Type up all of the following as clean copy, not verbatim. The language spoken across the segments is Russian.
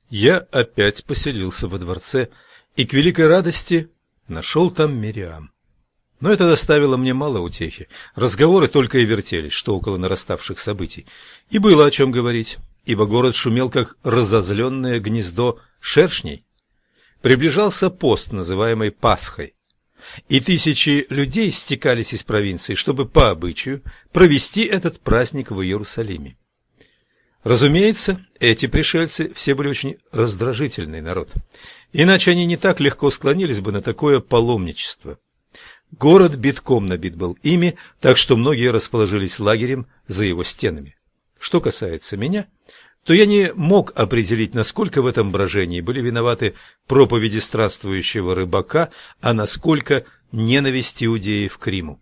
Я опять поселился во дворце и к великой радости нашел там Мириам. Но это доставило мне мало утехи. Разговоры только и вертелись, что около нараставших событий. И было о чем говорить, ибо город шумел, как разозленное гнездо шершней. Приближался пост, называемый Пасхой, и тысячи людей стекались из провинции, чтобы по обычаю провести этот праздник в Иерусалиме. Разумеется, эти пришельцы все были очень раздражительный народ, иначе они не так легко склонились бы на такое паломничество. Город битком набит был ими, так что многие расположились лагерем за его стенами. Что касается меня, то я не мог определить, насколько в этом брожении были виноваты проповеди странствующего рыбака, а насколько ненависть иудеев к Риму.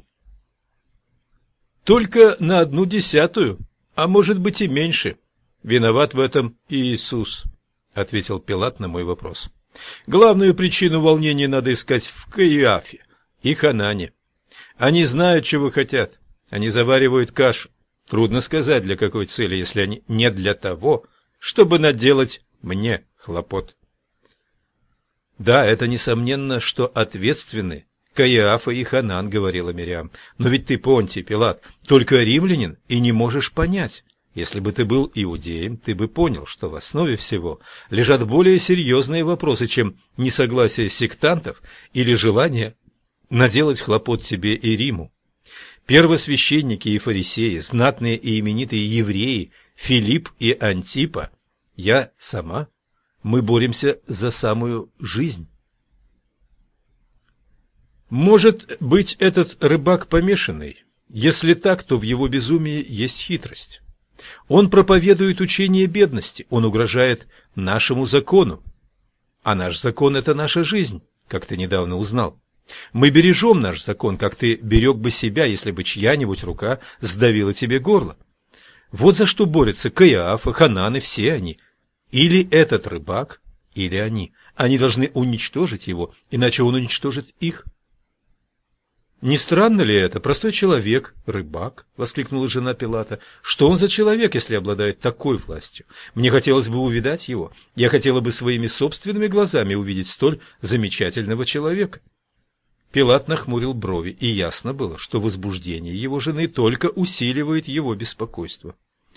Только на 1/10, а может быть и меньше, виноват в этом Иисус, ответил Пилат на мой вопрос. Главную причину волнения надо искать в Каиафе и Ханане. Они знают, чего хотят. Они заваривают кашу. Трудно сказать, для какой цели, если они не для того, чтобы наделать мне хлопот. Да, это несомненно, что ответственны Каиафа и Ханан, говорила Мириам. Но ведь ты, Понтий Пилат, только римлянин и не можешь понять. Если бы ты был иудеем, ты бы понял, что в основе всего лежат более серьезные вопросы, чем несогласие сектантов или желание наделать хлопот себе и Риму. Первосвященники и фарисеи, знатные и именитые евреи, Филипп и Антипа, я сама, мы боремся за самую жизнь. Может быть, этот рыбак помешанный? Если так, то в его безумии есть хитрость. Он проповедует учение бедности, он угрожает нашему закону. А наш закон – это наша жизнь, как ты недавно узнал. Мы бережем наш закон, как ты берег бы себя, если бы чья-нибудь рука сдавила тебе горло. Вот за что борются Каиафа, Ханан и все они. Или этот рыбак, или они. Они должны уничтожить его, иначе он уничтожит их. «Не странно ли это? Простой человек, рыбак», — воскликнула жена Пилата. «Что он за человек, если обладает такой властью? Мне хотелось бы увидать его. Я хотела бы своими собственными глазами увидеть столь замечательного человека». Пилат нахмурил брови, и ясно было, что возбуждение его жены только усиливает его беспокойство.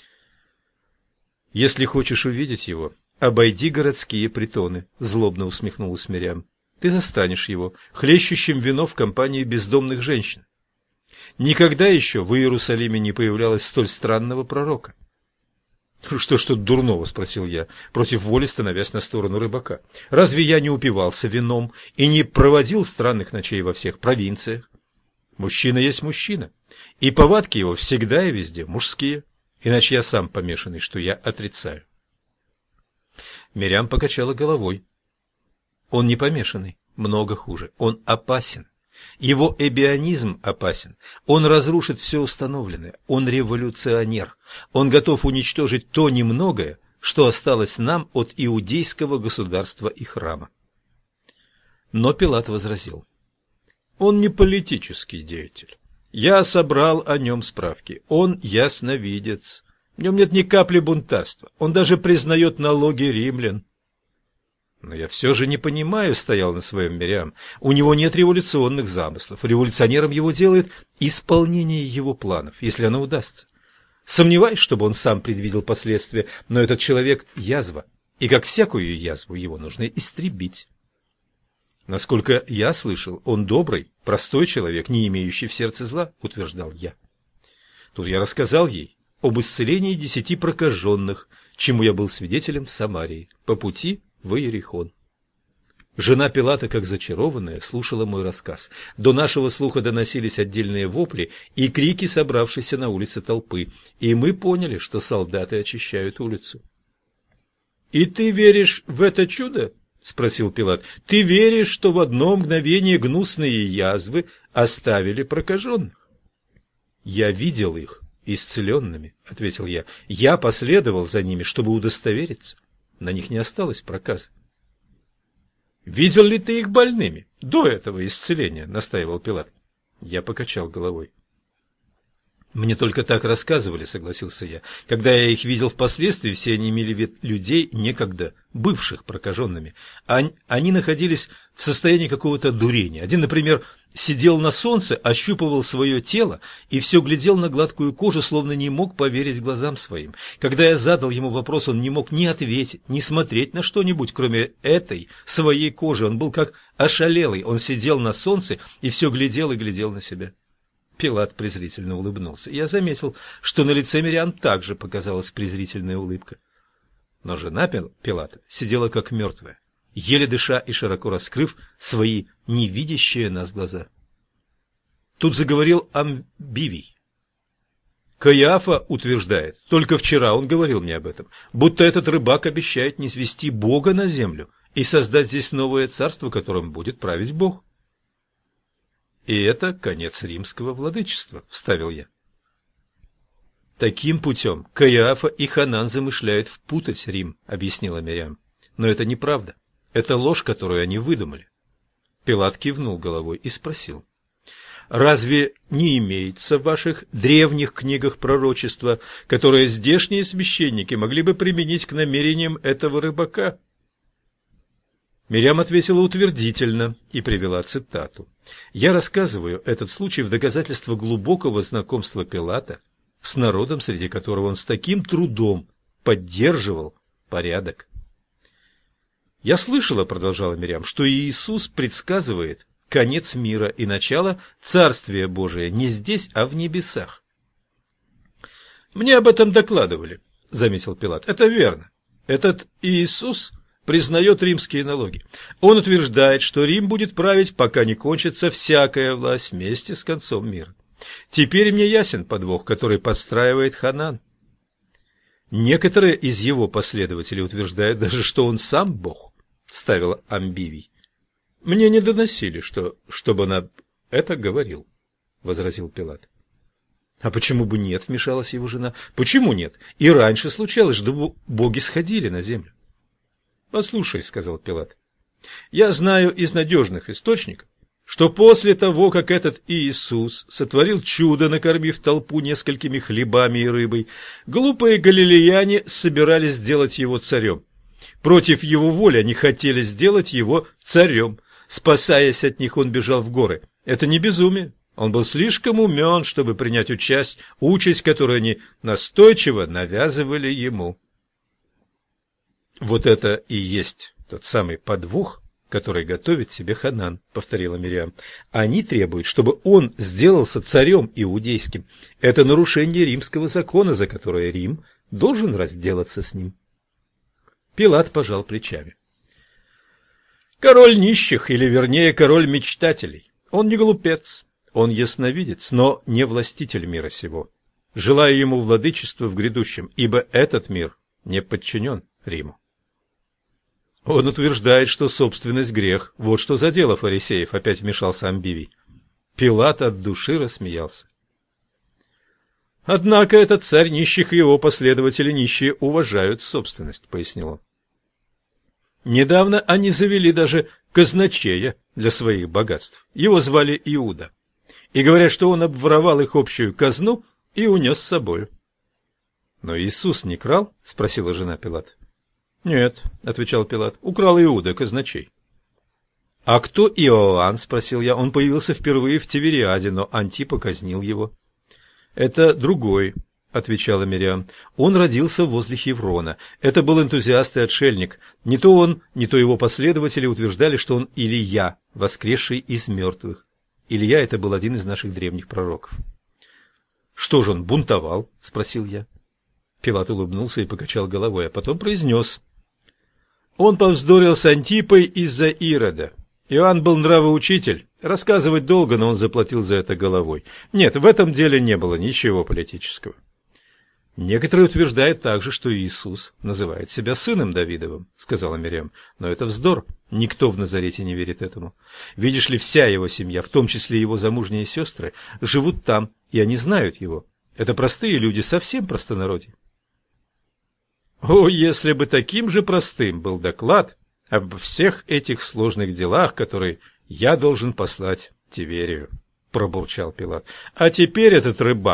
«Если хочешь увидеть его, обойди городские притоны», — злобно усмехнулась Мириам. «Ты застанешь его, хлещущим вино в компании бездомных женщин. Никогда еще в Иерусалиме не появлялось столь странного пророка». «Что ж тут дурного?» — спросил я, против воли становясь на сторону рыбака. «Разве я не упивался вином и не проводил странных ночей во всех провинциях? Мужчина есть мужчина, и повадки его всегда и везде мужские, иначе я сам помешанный, что я отрицаю». Мириам покачала головой. «Он не помешанный, много хуже, он опасен. Его эбионизм опасен. Он разрушит все установленное. Он революционер. Он готов уничтожить то немногое, что осталось нам от иудейского государства и храма». Но Пилат возразил: «Он не политический деятель. Я собрал о нем справки. Он ясновидец. В нем нет ни капли бунтарства. Он даже признает налоги римлян». «Но я все же не понимаю», — стоял на своем Мириам. «У него нет революционных замыслов. Революционером его делает исполнение его планов, если оно удастся. Сомневаюсь, чтобы он сам предвидел последствия, но этот человек — язва, и как всякую язву его нужно истребить». «Насколько я слышал, он добрый, простой человек, не имеющий в сердце зла», — утверждал я. Тут я рассказал ей об исцелении 10 прокаженных, чему я был свидетелем в Самарии, по пути в Иерихон. Жена Пилата, как зачарованная, слушала мой рассказ. До нашего слуха доносились отдельные вопли и крики собравшейся на улице толпы, и мы поняли, что солдаты очищают улицу. «И ты веришь в это чудо?» — спросил Пилат. «Ты веришь, что в одно мгновение гнусные язвы оставили прокаженных?» «Я видел их исцеленными», — ответил я. «Я последовал за ними, чтобы удостовериться. На них не осталось проказа». «Видел ли ты их больными до этого исцеления?» — настаивал Пилат. Я покачал головой. Мне только так рассказывали, согласился я. Когда я их видел впоследствии, все они имели вид людей, некогда бывших прокаженными. Они находились в состоянии какого-то дурения. Один, например, сидел на солнце, ощупывал свое тело и все глядел на гладкую кожу, словно не мог поверить глазам своим. Когда я задал ему вопрос, он не мог ни ответить, ни смотреть на что-нибудь, кроме этой своей кожи. Он был как ошалелый. Он сидел на солнце и все глядел и глядел на себя. Пилат презрительно улыбнулся. Я заметил, что на лице Мириам также показалась презрительная улыбка. Но жена Пилата сидела как мертвая, еле дыша и широко раскрыв свои невидящие нас глаза. Тут заговорил Амбивий. Каиафа утверждает, только вчера он говорил мне об этом, будто этот рыбак обещает низвести Бога на землю и создать здесь новое царство, которым будет править Бог. И это конец римского владычества, вставил я. Таким путем Каиафа и Ханан замышляют впутать Рим, объяснила Мириам. Но это неправда. Это ложь, которую они выдумали. Пилат кивнул головой и спросил. Разве не имеется в ваших древних книгах пророчества, которое здешние священники могли бы применить к намерениям этого рыбака? Мириам ответила утвердительно и привела цитату. Я рассказываю этот случай в доказательство глубокого знакомства Пилата с народом, среди которого он с таким трудом поддерживал порядок. Я слышала, продолжала Мириам, что Иисус предсказывает конец мира и начало Царствия Божия не здесь, а в небесах. Мне об этом докладывали, заметил Пилат. Это верно. Этот Иисус признает римские налоги. Он утверждает, что Рим будет править, пока не кончится всякая власть вместе с концом мира. Теперь мне ясен подвох, который подстраивает Ханан. Некоторые из его последователей утверждают даже, что он сам Бог, вставил Амбивий. Мне не доносили, чтобы он это говорил, возразил Пилат. А почему бы нет, вмешалась его жена. Почему нет? И раньше случалось, что боги сходили на землю. «Послушай», — сказал Пилат, — «я знаю из надежных источников, что после того, как этот Иисус сотворил чудо, накормив толпу несколькими хлебами и рыбой, глупые галилеяне собирались сделать его царем. Против его воли они хотели сделать его царем. Спасаясь от них, он бежал в горы. Это не безумие. Он был слишком умен, чтобы принять участь, которую они настойчиво навязывали ему». «Вот это и есть тот самый подвох, который готовит себе Ханан», — повторила Мириам. «Они требуют, чтобы он сделался царем иудейским. Это нарушение римского закона, за которое Рим должен разделаться с ним». Пилат пожал плечами. «Король нищих, или вернее король мечтателей. Он не глупец, он ясновидец, но не властитель мира сего. Желаю ему владычества в грядущем, ибо этот мир не подчинен Риму». Он утверждает, что собственность грех. Вот что за дело фарисеев, опять вмешался Амбивий. Пилат от души рассмеялся. Однако этот царь нищих и его последователи нищие уважают собственность, пояснил он. Недавно они завели даже казначея для своих богатств. Его звали Иуда. И говорят, что он обворовал их общую казну и унес с собою. Но Иисус не крал? Спросила жена Пилата. «Нет», — отвечал Пилат, — «украл Иуда, казначей». «А кто Иоанн?» — спросил я. «Он появился впервые в Тивериаде, но Антипа казнил его». «Это другой», — отвечала Мириам. «Он родился возле Хеврона. Это был энтузиаст и отшельник. Не то он, не то его последователи утверждали, что он Илия, воскресший из мертвых. Илия — это был один из наших древних пророков». «Что же он бунтовал?» — спросил я. Пилат улыбнулся и покачал головой, а потом произнес: «Он повздорил с Антипой из-за Ирода. Иоанн был нравоучитель. Рассказывать долго, но он заплатил за это головой. Нет, в этом деле не было ничего политического». «Некоторые утверждают также, что Иисус называет себя сыном Давидовым», — сказала Мириам. «Но это вздор. Никто в Назарете не верит этому. Видишь ли, вся его семья, в том числе его замужние сестры, живут там, и они знают его. Это простые люди, совсем простонародье». О, если бы таким же простым был доклад об всех этих сложных делах, которые я должен послать Тиверию, — пробурчал Пилат. А теперь этот рыбак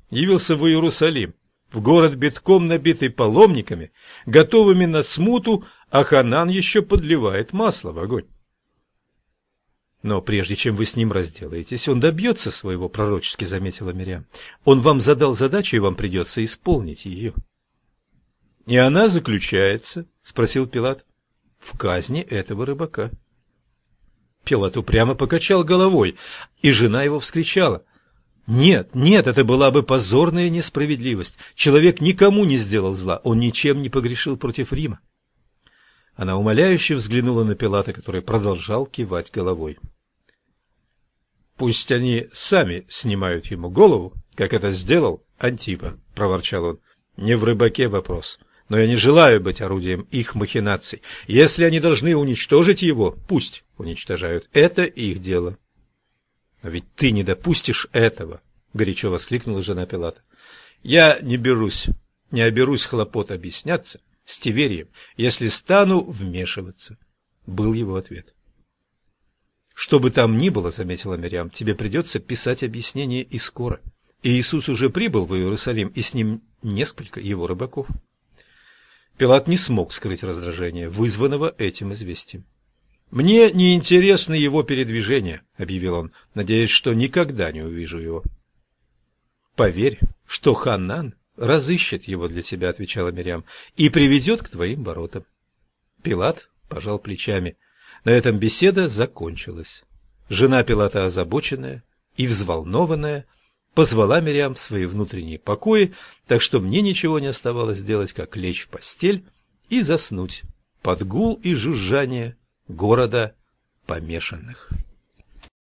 явился в Иерусалим, в город битком набитый паломниками, готовыми на смуту, а Ханан еще подливает масло в огонь. Но прежде чем вы с ним разделаетесь, он добьется своего, пророчески заметила Мирьям. Он вам задал задачу, и вам придется исполнить ее. — И она заключается, — спросил Пилат, — в казни этого рыбака. Пилат упрямо покачал головой, и жена его вскричала: «Нет, нет, это была бы позорная несправедливость. Человек никому не сделал зла, он ничем не погрешил против Рима». Она умоляюще взглянула на Пилата, который продолжал кивать головой. «Пусть они сами снимают ему голову, как это сделал Антипа», — проворчал он. «Не в рыбаке вопрос. Но я не желаю быть орудием их махинаций. Если они должны уничтожить его, пусть уничтожают. Это их дело». «Но ведь ты не допустишь этого», — горячо воскликнула жена Пилата. «Я не оберусь хлопот объясняться с Тиверием, если стану вмешиваться», — был его ответ. «Что бы там ни было, — заметила Мирьям, — тебе придется писать объяснение и скоро. И Иисус уже прибыл в Иерусалим, и с ним несколько его рыбаков». Пилат не смог скрыть раздражение, вызванного этим известием. «Мне не интересны его передвижения», — объявил он, надеясь, что никогда не увижу его. «Поверь, что Ханан разыщет его для тебя», — отвечала Мирьям, — «и приведет к твоим воротам». Пилат пожал плечами. На этом беседа закончилась. Жена Пилата, озабоченная и взволнованная, позвала Мирьям в свои внутренние покои, так что мне ничего не оставалось делать, как лечь в постель и заснуть под гул и жужжание города помешанных.